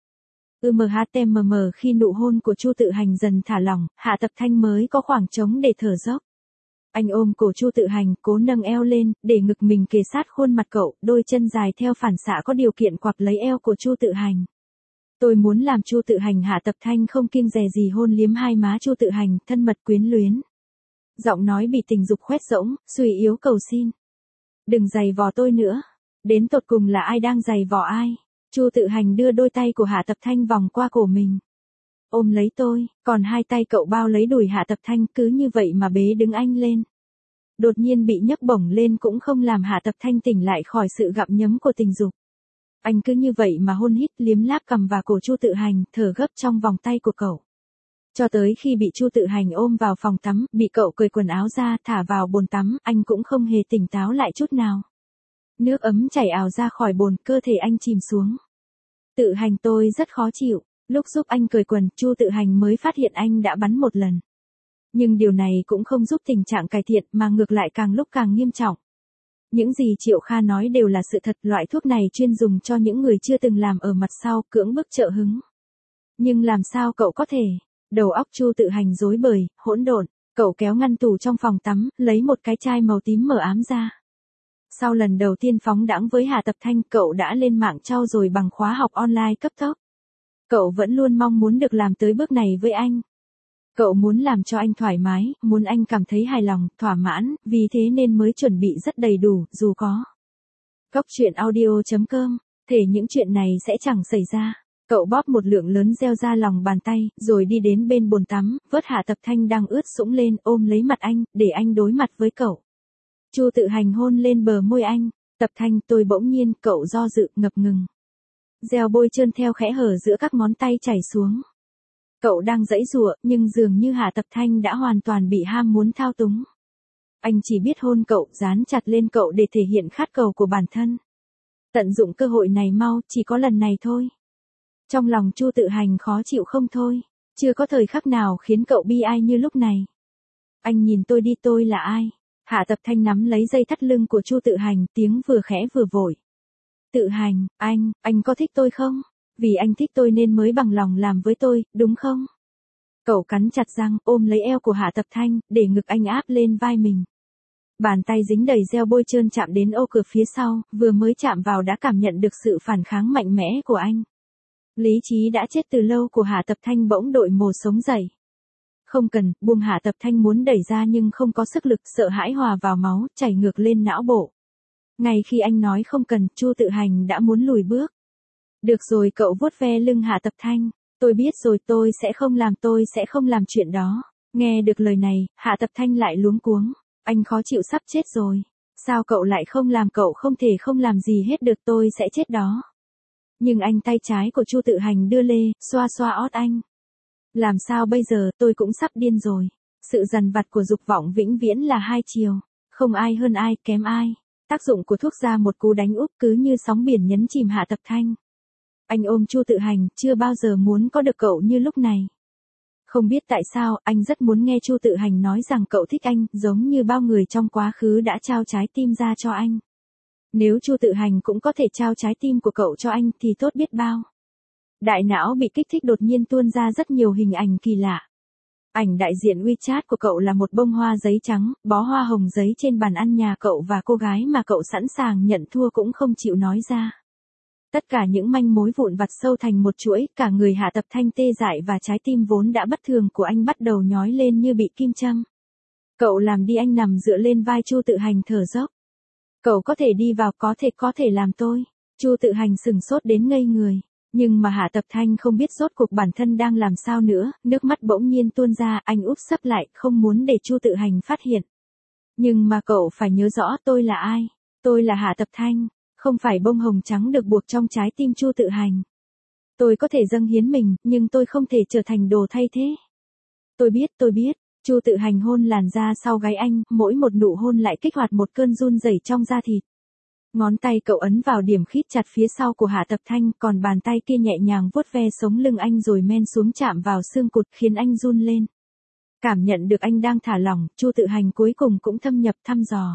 Khi nụ hôn của Chu Tự Hành dần thả lỏng, Hạ Tập Thanh mới có khoảng trống để thở dốc. Anh ôm cổ Chu Tự Hành, cố nâng eo lên, để ngực mình kề sát khuôn mặt cậu, đôi chân dài theo phản xạ có điều kiện quặp lấy eo của Chu Tự Hành. Tôi muốn làm Chu Tự Hành. Hạ Tập Thanh không kiêng dè gì hôn liếm hai má Chu Tự Hành, thân mật quyến luyến. Giọng nói bị tình dục khoét rỗng, suy yếu cầu xin. Đừng giày vò tôi nữa. Đến tột cùng là ai đang giày vò ai? Chu Tự Hành đưa đôi tay của Hạ Tập Thanh vòng qua cổ mình. Ôm lấy tôi, còn hai tay cậu bao lấy đùi Hạ Tập Thanh, cứ như vậy mà bế đứng anh lên. Đột nhiên bị nhấc bổng lên cũng không làm Hạ Tập Thanh tỉnh lại khỏi sự gặm nhấm của tình dục. Anh cứ như vậy mà hôn hít liếm láp cằm và cổ Chu Tự Hành, thở gấp trong vòng tay của cậu. Cho tới khi bị Chu Tự Hành ôm vào phòng tắm, bị cậu cởi quần áo ra, thả vào bồn tắm, anh cũng không hề tỉnh táo lại chút nào. Nước ấm chảy ào ra khỏi bồn, cơ thể anh chìm xuống. Tự Hành, tôi rất khó chịu. Lúc giúp anh cởi quần, Chu Tự Hành mới phát hiện anh đã bắn một lần. Nhưng điều này cũng không giúp tình trạng cải thiện mà ngược lại càng lúc càng nghiêm trọng. Những gì Triệu Kha nói đều là sự thật, loại thuốc này chuyên dùng cho những người chưa từng làm ở mặt sau, cưỡng bức trợ hứng. Nhưng làm sao cậu có thể? Đầu óc Chu Tự Hành rối bời, hỗn độn, cậu kéo ngăn tủ trong phòng tắm, lấy một cái chai màu tím mờ ám ra. Sau lần đầu tiên phóng đãng với Hạ Tập Thanh, cậu đã lên mạng trau dồi bằng khóa học online cấp tốc. Cậu vẫn luôn mong muốn được làm tới bước này với anh. Cậu muốn làm cho anh thoải mái, muốn anh cảm thấy hài lòng, thỏa mãn, vì thế nên mới chuẩn bị rất đầy đủ, dù có. Góc truyện audio.com, thể những chuyện này sẽ chẳng xảy ra. Cậu bóp một lượng lớn gel ra lòng bàn tay, rồi đi đến bên bồn tắm, vớt Hạ Tập Thanh đang ướt sũng lên, ôm lấy mặt anh, để anh đối mặt với cậu. Chu Tự Hành hôn lên bờ môi anh. Tập Thanh, tôi bỗng nhiên, cậu do dự, ngập ngừng. Gel bôi trơn theo khẽ hở giữa các ngón tay chảy xuống. Cậu đang giãy giụa, nhưng dường như Hạ Tập Thanh đã hoàn toàn bị ham muốn thao túng. Anh chỉ biết hôn cậu, dán chặt lên cậu để thể hiện khát cầu của bản thân. Tận dụng cơ hội này mau, chỉ có lần này thôi. Trong lòng Chu Tự Hành khó chịu không thôi. Chưa có thời khắc nào khiến cậu bi ai như lúc này. Anh nhìn tôi đi, tôi là ai? Hạ Tập Thanh nắm lấy dây thắt lưng của Chu Tự Hành, tiếng vừa khẽ vừa vội. Tự Hành, anh có thích tôi không? Vì anh thích tôi nên mới bằng lòng làm với tôi, đúng không? Cậu cắn chặt răng, ôm lấy eo của Hạ Tập Thanh, để ngực anh áp lên vai mình. Bàn tay dính đầy gel bôi trơn chạm đến ô cửa phía sau, vừa mới chạm vào đã cảm nhận được sự phản kháng mạnh mẽ của anh. Lý trí đã chết từ lâu của Hạ Tập Thanh bỗng đội mồ sống dậy. Không cần, buông. Hạ Tập Thanh muốn đẩy ra nhưng không có sức lực, sợ hãi hòa vào máu, chảy ngược lên não bộ. Ngay khi anh nói không cần, Chu Tự Hành đã muốn lùi bước. Được rồi, cậu vuốt ve lưng Hạ Tập Thanh. Tôi biết rồi, tôi sẽ không làm chuyện đó. Nghe được lời này, Hạ Tập Thanh lại luống cuống. Anh khó chịu sắp chết rồi. Sao cậu lại không làm? Cậu không thể không làm gì hết được, tôi sẽ chết đó. Nhưng anh, tay trái của Chu Tự Hành đưa lê, xoa xoa ót anh. Làm sao bây giờ, tôi cũng sắp điên rồi. Sự dằn vặt của dục vọng vĩnh viễn là hai chiều, không ai hơn ai, kém ai. Tác dụng của thuốc ra một cú đánh úp cứ như sóng biển nhấn chìm Hạ Tập Thanh. Anh ôm Chu Tự Hành, chưa bao giờ muốn có được cậu như lúc này. Không biết tại sao, anh rất muốn nghe Chu Tự Hành nói rằng cậu thích anh, giống như bao người trong quá khứ đã trao trái tim ra cho anh. Nếu Chu Tự Hành cũng có thể trao trái tim của cậu cho anh thì tốt biết bao. Đại não bị kích thích đột nhiên tuôn ra rất nhiều hình ảnh kỳ lạ. Ảnh đại diện WeChat của cậu là một bông hoa giấy trắng, bó hoa hồng giấy trên bàn ăn nhà cậu và cô gái mà cậu sẵn sàng nhận thua cũng không chịu nói ra. Tất cả những manh mối vụn vặt sâu thành một chuỗi, cả người Hạ Tập Thanh tê dại và trái tim vốn đã bất thường của anh bắt đầu nhói lên như bị kim châm. Cậu làm đi, anh nằm dựa lên vai Chu Tự Hành thở dốc. Cậu có thể đi vào, có thể làm tôi. Chu Tự Hành sừng sốt đến ngây người. Nhưng mà Hạ Tập Thanh không biết rốt cuộc bản thân đang làm sao nữa, nước mắt bỗng nhiên tuôn ra, anh úp sấp lại, không muốn để Chu Tự Hành phát hiện. Nhưng mà cậu phải nhớ rõ tôi là ai. Tôi là Hạ Tập Thanh, không phải bông hồng trắng được buộc trong trái tim Chu Tự Hành. Tôi có thể dâng hiến mình, nhưng tôi không thể trở thành đồ thay thế. Tôi biết. Chu Tự Hành hôn làn da sau gáy anh, mỗi một nụ hôn lại kích hoạt một cơn run rẩy trong da thịt. Ngón tay cậu ấn vào điểm khít chặt phía sau của Hạ Tập Thanh, còn bàn tay kia nhẹ nhàng vuốt ve sống lưng anh rồi men xuống chạm vào xương cụt khiến anh run lên. Cảm nhận được anh đang thả lỏng, Chu Tự Hành cuối cùng cũng thâm nhập thăm dò.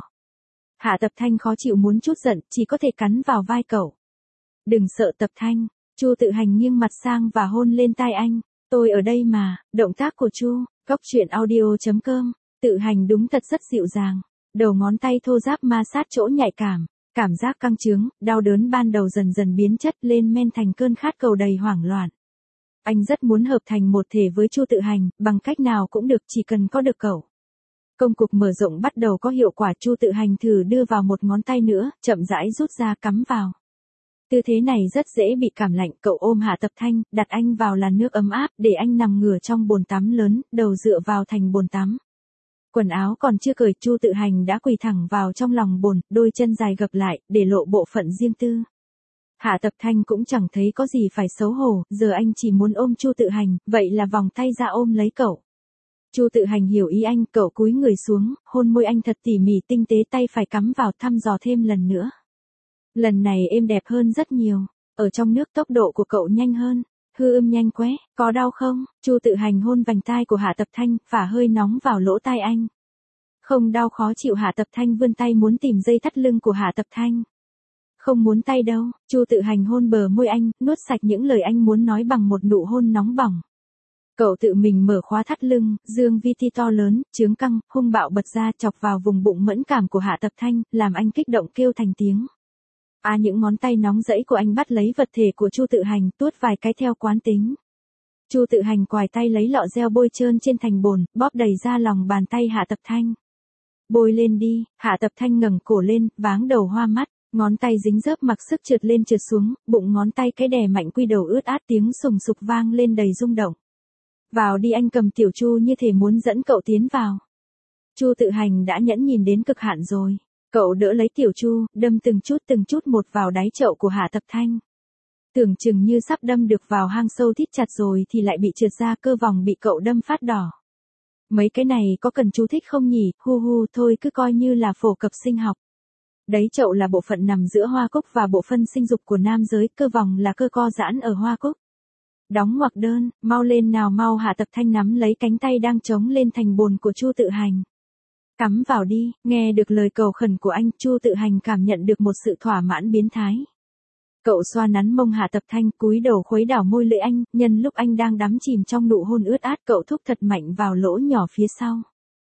Hạ Tập Thanh khó chịu muốn trút giận, chỉ có thể cắn vào vai cậu. Đừng sợ Tập Thanh. Chu Tự Hành nghiêng mặt sang và hôn lên tai anh. Tôi ở đây mà. Động tác của Chu. Góc truyện audio.com. Tự Hành đúng thật rất dịu dàng. Đầu ngón tay thô ráp ma sát chỗ nhạy cảm. Cảm giác căng trướng, đau đớn ban đầu dần dần biến chất lên men thành cơn khát cầu đầy hoảng loạn. Anh rất muốn hợp thành một thể với Chu Tự Hành, bằng cách nào cũng được, chỉ cần có được cậu. Công cuộc mở rộng bắt đầu có hiệu quả. Chu Tự Hành thử đưa vào một ngón tay nữa, chậm rãi rút ra cắm vào. Tư thế này rất dễ bị cảm lạnh. Cậu ôm Hạ Tập Thanh, đặt anh vào làn nước ấm áp, để anh nằm ngửa trong bồn tắm lớn, đầu dựa vào thành bồn tắm. Quần áo còn chưa cởi, Chu Tự Hành đã quỳ thẳng vào trong lòng bồn, đôi chân dài gập lại, để lộ bộ phận riêng tư. Hạ Tập Thanh cũng chẳng thấy có gì phải xấu hổ, giờ anh chỉ muốn ôm Chu Tự Hành, vậy là vòng tay ra ôm lấy cậu. Chu Tự Hành hiểu ý anh, cậu cúi người xuống, hôn môi anh thật tỉ mỉ tinh tế, tay phải cắm vào thăm dò thêm lần nữa. Lần này êm đẹp hơn rất nhiều, ở trong nước tốc độ của cậu nhanh hơn. Nhanh quá, có đau không? Chu Tự Hành hôn vành tai của Hạ Tập Thanh, phả hơi nóng vào lỗ tai anh. Không đau, khó chịu. Hạ Tập Thanh vươn tay muốn tìm dây thắt lưng của Hạ Tập Thanh. Không muốn tay đâu. Chu Tự Hành hôn bờ môi anh, nuốt sạch những lời anh muốn nói bằng một nụ hôn nóng bỏng. Cậu tự mình mở khóa thắt lưng, dương vi ti to lớn, chướng căng, hung bạo bật ra, chọc vào vùng bụng mẫn cảm của Hạ Tập Thanh, làm anh kích động kêu thành tiếng. Những ngón tay nóng rẫy của anh bắt lấy vật thể của Chu Tự Hành, tuốt vài cái theo quán tính. Chu Tự Hành quài tay lấy lọ gel bôi trơn trên thành bồn, bóp đầy ra lòng bàn tay Hạ Tập Thanh. Bôi lên đi. Hạ Tập Thanh ngẩng cổ lên, váng đầu hoa mắt, ngón tay dính dớp mặc sức trượt lên trượt xuống, bụng ngón tay cái đè mạnh quy đầu ướt át, tiếng sùng sục vang lên đầy rung động. Vào đi, anh cầm tiểu Chu như thể muốn dẫn cậu tiến vào. Chu Tự Hành đã nhẫn nhìn đến cực hạn rồi. Cậu đỡ lấy tiểu Chu, đâm từng chút một vào đáy chậu của Hạ Tập Thanh. Tưởng chừng như sắp đâm được vào hang sâu thít chặt rồi thì lại bị trượt ra, cơ vòng bị cậu đâm phát đỏ. Mấy cái này có cần chú thích không nhỉ? Thôi cứ coi như là phổ cập sinh học. Đáy chậu là bộ phận nằm giữa hoa cúc và bộ phận sinh dục của nam giới, cơ vòng là cơ co giãn ở hoa cúc. Đóng ngoặc đơn, mau lên nào mau. Hạ Tập Thanh nắm lấy cánh tay đang chống lên thành bồn của Chu Tự Hành. Cắm vào đi. Nghe được lời cầu khẩn của anh, Chu Tự Hành cảm nhận được một sự thỏa mãn biến thái. Cậu xoa nắn mông Hạ Tập Thanh, cúi đầu khuấy đảo môi lưỡi anh, nhân lúc anh đang đắm chìm trong nụ hôn ướt át, cậu thúc thật mạnh vào lỗ nhỏ phía sau.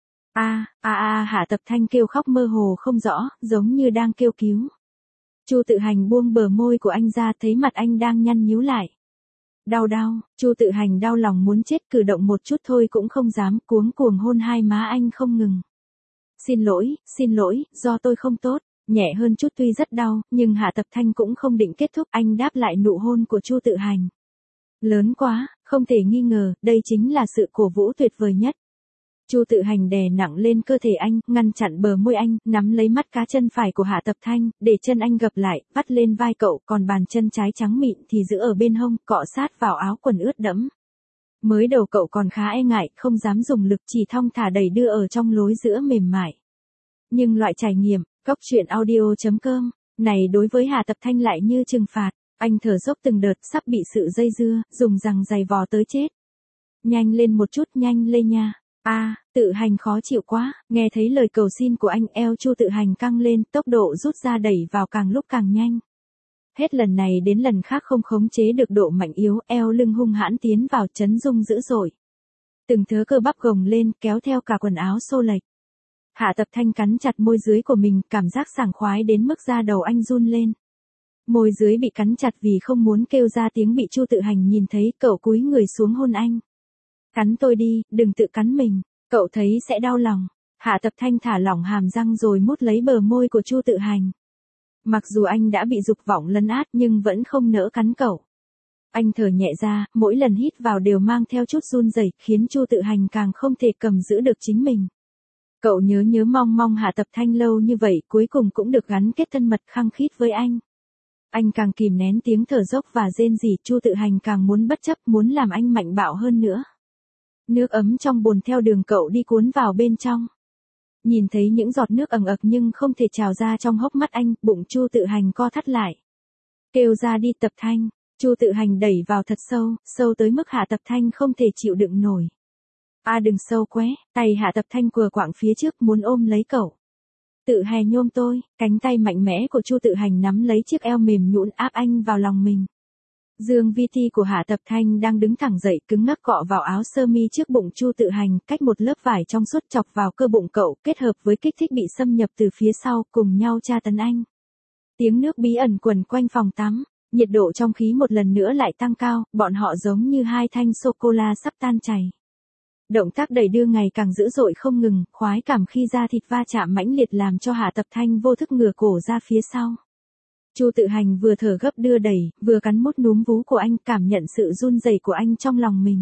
Hạ Tập Thanh kêu khóc mơ hồ không rõ, giống như đang kêu cứu. Chu Tự Hành buông bờ môi của anh ra, thấy mặt anh đang nhăn nhíu lại. Đau. Chu Tự Hành đau lòng muốn chết, cử động một chút thôi cũng không dám, cuống cuồng hôn hai má anh không ngừng. Xin lỗi, do tôi không tốt. Nhẹ hơn chút, tuy rất đau, nhưng Hạ Tập Thanh cũng không định kết thúc, anh đáp lại nụ hôn của Chu Tự Hành. Lớn quá, không thể nghi ngờ, đây chính là sự cổ vũ tuyệt vời nhất. Chu Tự Hành đè nặng lên cơ thể anh, ngăn chặn bờ môi anh, nắm lấy mắt cá chân phải của Hạ Tập Thanh, để chân anh gập lại, vắt lên vai cậu, còn bàn chân trái trắng mịn thì giữ ở bên hông, cọ sát vào áo quần ướt đẫm. Mới đầu cậu còn khá e ngại, không dám dùng lực, chỉ thong thả đẩy đưa ở trong lối giữa mềm mại. Nhưng loại trải nghiệm, cóc truyện audio.com, này đối với Hà Tập Thanh lại như trừng phạt. Anh thở dốc từng đợt, sắp bị sự dây dưa, dùng rằng giày vò tới chết. Nhanh lên một chút, nhanh lên nha. Tự hành khó chịu quá. Nghe thấy lời cầu xin của anh, eo Chu Tự Hành căng lên, tốc độ rút ra đẩy vào càng lúc càng nhanh. Hết lần này đến lần khác không khống chế được độ mạnh yếu, eo lưng hung hãn tiến vào, chấn rung dữ dội. Từng thớ cơ bắp gồng lên, kéo theo cả quần áo xô lệch. Hạ Tập Thanh cắn chặt môi dưới của mình, cảm giác sảng khoái đến mức da đầu anh run lên. Môi dưới bị cắn chặt vì không muốn kêu ra tiếng bị Chu Tự Hành nhìn thấy, cậu cúi người xuống hôn anh. Cắn tôi đi, đừng tự cắn mình, cậu thấy sẽ đau lòng. Hạ Tập Thanh thả lỏng hàm răng rồi mút lấy bờ môi của Chu Tự Hành. Mặc dù anh đã bị dục vọng lấn át nhưng vẫn không nỡ cắn cậu. Anh thở nhẹ ra, mỗi lần hít vào đều mang theo chút run rẩy, khiến Chu Tự Hành càng không thể cầm giữ được chính mình. Cậu nhớ mong Hạ Tập Thanh lâu như vậy, cuối cùng cũng được gắn kết thân mật khăng khít với anh. Anh càng kìm nén tiếng thở dốc và rên rỉ, Chu Tự Hành càng muốn bất chấp, muốn làm anh mạnh bạo hơn nữa. Nước ấm trong bồn theo đường cậu đi cuốn vào bên trong. Nhìn thấy những giọt nước ẩn ực nhưng không thể trào ra trong hốc mắt anh, bụng Chu Tự Hành co thắt lại. Kêu ra đi Tập Thanh. Chu Tự Hành đẩy vào thật sâu, sâu tới mức Hạ Tập Thanh không thể chịu đựng nổi. Đừng sâu quá, tay Hạ Tập Thanh quờ quạng phía trước muốn ôm lấy cậu. Tự hè nhôm tôi, cánh tay mạnh mẽ của Chu Tự Hành nắm lấy chiếc eo mềm nhũn áp anh vào lòng mình. Dương vi ti của Hạ Tập Thanh đang đứng thẳng dậy, cứng ngắc cọ vào áo sơ mi trước bụng Chu Tự Hành, cách một lớp vải trong suốt chọc vào cơ bụng cậu, kết hợp với kích thích bị xâm nhập từ phía sau, cùng nhau tra tấn anh. Tiếng nước bí ẩn quẩn quanh phòng tắm, nhiệt độ trong khí một lần nữa lại tăng cao, bọn họ giống như hai thanh sô-cô-la sắp tan chảy. Động tác đẩy đưa ngày càng dữ dội không ngừng, khoái cảm khi da thịt va chạm mãnh liệt làm cho Hạ Tập Thanh vô thức ngửa cổ ra phía sau. Chu Tự Hành vừa thở gấp đưa đẩy, vừa cắn mút núm vú của anh, cảm nhận sự run rẩy của anh trong lòng mình.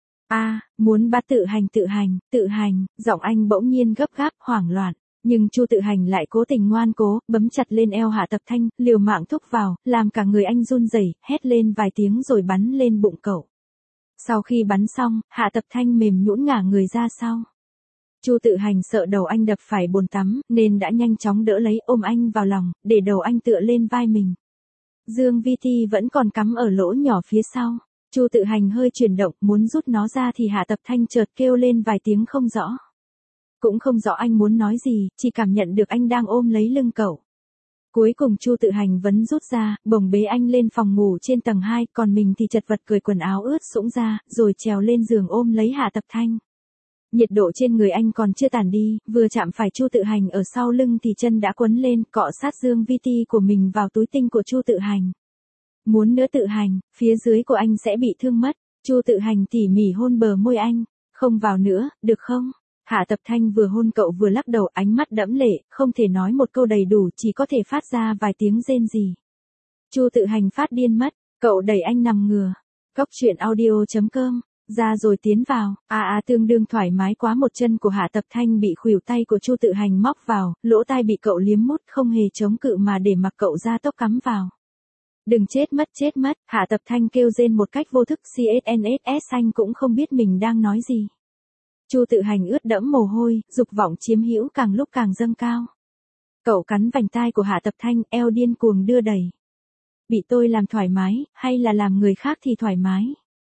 Muốn bắt Tự Hành, giọng anh bỗng nhiên gấp gáp, hoảng loạn. Nhưng Chu Tự Hành lại cố tình ngoan cố, bấm chặt lên eo Hạ Tập Thanh, liều mạng thúc vào, làm cả người anh run rẩy, hét lên vài tiếng rồi bắn lên bụng cậu. Sau khi bắn xong, Hạ Tập Thanh mềm nhũn ngả người ra sau. Chu Tự Hành sợ đầu anh đập phải bồn tắm, nên đã nhanh chóng đỡ lấy, ôm anh vào lòng, để đầu anh tựa lên vai mình. Dương vi ti vẫn còn cắm ở lỗ nhỏ phía sau. Chu Tự Hành hơi chuyển động, muốn rút nó ra thì Hạ Tập Thanh chợt kêu lên vài tiếng không rõ. Cũng không rõ anh muốn nói gì, chỉ cảm nhận được anh đang ôm lấy lưng cậu. Cuối cùng Chu Tự Hành vẫn rút ra, bồng bế anh lên phòng ngủ trên tầng 2, còn mình thì chật vật cởi quần áo ướt sũng ra, rồi trèo lên giường ôm lấy Hạ Tập Thanh. Nhiệt độ trên người anh còn chưa tàn đi, vừa chạm phải Chu Tự Hành ở sau lưng thì chân đã quấn lên, cọ sát dương vi ti của mình vào túi tinh của Chu Tự Hành. Muốn nữa Tự Hành, phía dưới của anh sẽ bị thương mất. Chu Tự Hành tỉ mỉ hôn bờ môi anh. Không vào nữa, được không? Hạ Tập Thanh vừa hôn cậu vừa lắc đầu, ánh mắt đẫm lệ, không thể nói một câu đầy đủ, chỉ có thể phát ra vài tiếng rên rỉ. Chu Tự Hành phát điên mất, cậu đẩy anh nằm ngửa. Cóc truyện audio.com, ra rồi tiến vào, tương đương thoải mái quá, một chân của Hạ Tập Thanh bị khuỷu tay của Chu Tự Hành móc vào, lỗ tai bị cậu liếm mút, không hề chống cự mà để mặc cậu ra tốc cắm vào. Đừng chết mất, Hạ Tập Thanh kêu rên một cách vô thức, CSNSS anh cũng không biết mình đang nói gì. Chu Tự Hành ướt đẫm mồ hôi, dục vọng chiếm hữu càng lúc càng dâng cao. Cậu cắn vành tai của Hạ Tập Thanh, eo điên cuồng đưa đẩy. Bị tôi làm thoải mái, hay là làm người khác thì thoải mái?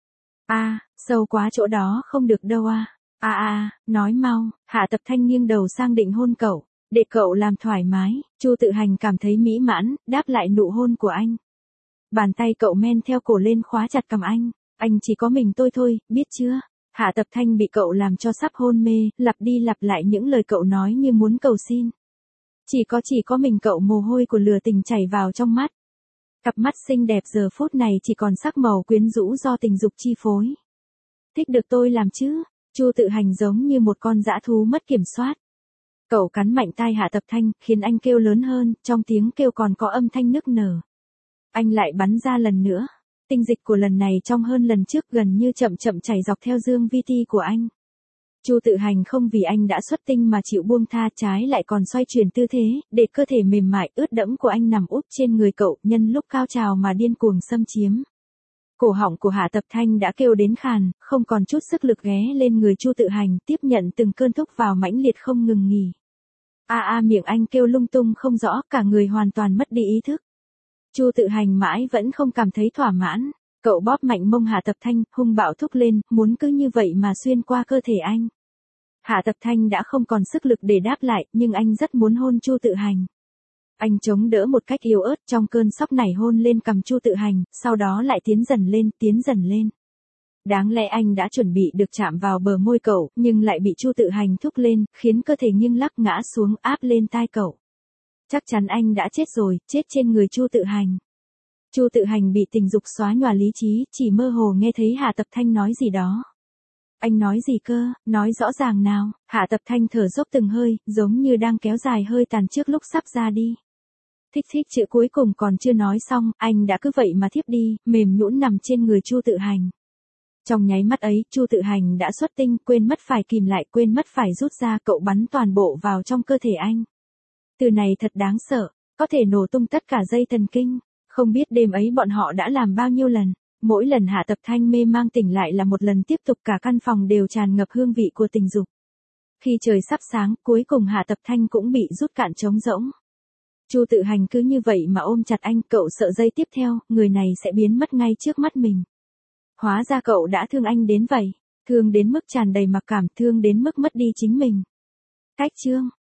Sâu quá chỗ đó không được đâu nói mau. Hạ Tập Thanh nghiêng đầu sang định hôn cậu, để cậu làm thoải mái. Chu Tự Hành cảm thấy mỹ mãn, đáp lại nụ hôn của anh. Bàn tay cậu men theo cổ lên khóa chặt cằm anh chỉ có mình tôi thôi, biết chưa? Hạ Tập Thanh bị cậu làm cho sắp hôn mê, lặp đi lặp lại những lời cậu nói như muốn cầu xin. Chỉ có mình cậu, mồ hôi của lừa tình chảy vào trong mắt. Cặp mắt xinh đẹp giờ phút này chỉ còn sắc màu quyến rũ do tình dục chi phối. Thích được tôi làm chứ? Chu Tự Hành giống như một con dã thú mất kiểm soát. Cậu cắn mạnh tai Hạ Tập Thanh, khiến anh kêu lớn hơn, trong tiếng kêu còn có âm thanh nức nở. Anh lại bắn ra lần nữa. Tinh dịch của lần này trong hơn lần trước, gần như chậm chảy dọc theo dương vi ti của anh. Chu Tự Hành không vì anh đã xuất tinh mà chịu buông tha, trái lại còn xoay chuyển tư thế, để cơ thể mềm mại ướt đẫm của anh nằm úp trên người cậu, nhân lúc cao trào mà điên cuồng xâm chiếm. Cổ họng của Hạ Tập Thanh đã kêu đến khàn, không còn chút sức lực ghé lên người Chu Tự Hành, tiếp nhận từng cơn thúc vào mãnh liệt không ngừng nghỉ. Miệng anh kêu lung tung không rõ, cả người hoàn toàn mất đi ý thức. Chu Tự Hành mãi vẫn không cảm thấy thỏa mãn, cậu bóp mạnh mông Hạ Tập Thanh, hung bạo thúc lên, muốn cứ như vậy mà xuyên qua cơ thể anh. Hạ Tập Thanh đã không còn sức lực để đáp lại, nhưng anh rất muốn hôn Chu Tự Hành. Anh chống đỡ một cách yếu ớt trong cơn sốc này hôn lên cằm Chu Tự Hành, sau đó lại tiến dần lên. Đáng lẽ anh đã chuẩn bị được chạm vào bờ môi cậu, nhưng lại bị Chu Tự Hành thúc lên, khiến cơ thể nghiêng lắc ngã xuống áp lên tai cậu. Chắc chắn anh đã chết rồi, chết trên người Chu Tự Hành. Chu Tự Hành bị tình dục xóa nhòa lý trí, chỉ mơ hồ nghe thấy Hạ Tập Thanh nói gì đó. Anh nói gì cơ, nói rõ ràng nào. Hạ Tập Thanh thở dốc từng hơi, giống như đang kéo dài hơi tàn trước lúc sắp ra đi. Thích chữ cuối cùng còn chưa nói xong, anh đã cứ vậy mà thiếp đi, mềm nhũn nằm trên người Chu Tự Hành. Trong nháy mắt ấy, Chu Tự Hành đã xuất tinh, quên mất phải kìm lại, quên mất phải rút ra, cậu bắn toàn bộ vào trong cơ thể anh. Từ này thật đáng sợ, có thể nổ tung tất cả dây thần kinh. Không biết đêm ấy bọn họ đã làm bao nhiêu lần. Mỗi lần Hạ Tập Thanh mê mang tỉnh lại là một lần tiếp tục, cả căn phòng đều tràn ngập hương vị của tình dục. Khi trời sắp sáng, cuối cùng Hạ Tập Thanh cũng bị rút cạn trống rỗng. Chu Tự Hành cứ như vậy mà ôm chặt anh, cậu sợ giây tiếp theo, người này sẽ biến mất ngay trước mắt mình. Hóa ra cậu đã thương anh đến vậy, thương đến mức tràn đầy mặc cảm, thương đến mức mất đi chính mình. Cách chương